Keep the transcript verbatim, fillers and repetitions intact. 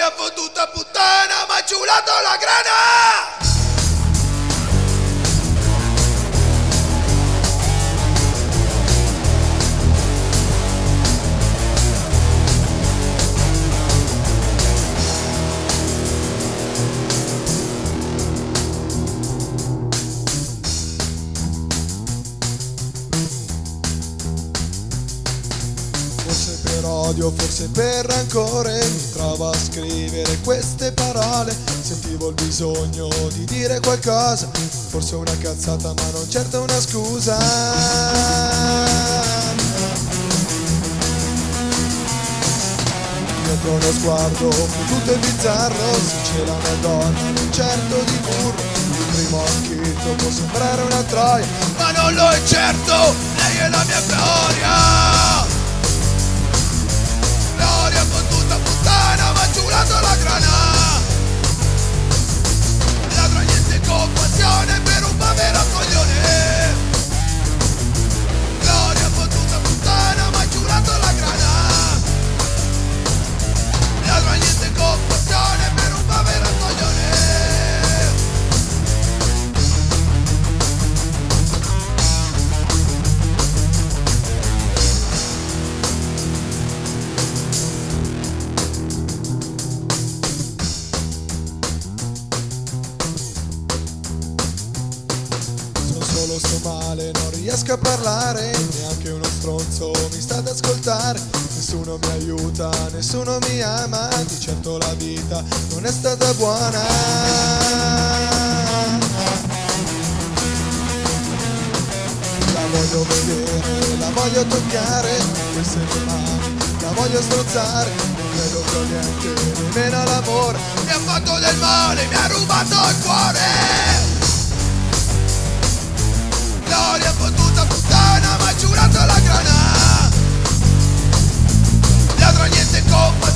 Gloria fottuta puttana, m'ha ciulato la grana! Forse per odio, forse per rancore, mi trovo a scrivere queste parole. Sentivo il bisogno di dire qualcosa, forse una cazzata ma non certo una scusa. Dietro uno sguardo tutto è bizzarro, se c'era una donna non certo di burro. Il primo acchito può sembrare una troia, Ma non lo è certo, lei è la mia gloria! Gloria fottuta puttana, m'ha ciulato la grana! Ladro niente compassione per un povero coglione! Gloria fottuta puttana, m'ha ciulato la grana! Ladro niente compassione per un povero coglione! solo sto male, non riesco a parlare, neanche uno stronzo mi sta ad ascoltare. Nessuno mi aiuta, nessuno mi ama, di certo la vita non è stata buona. La voglio vedere, la voglio toccare, queste mie mani, la voglio strozzare. Non credo più a niente, nemmeno l'amore. Mi ha fatto del male, mi ha rubato il cuore. Gloria fottuta puttana, m'ha giurato la grana. Ladro niente colpa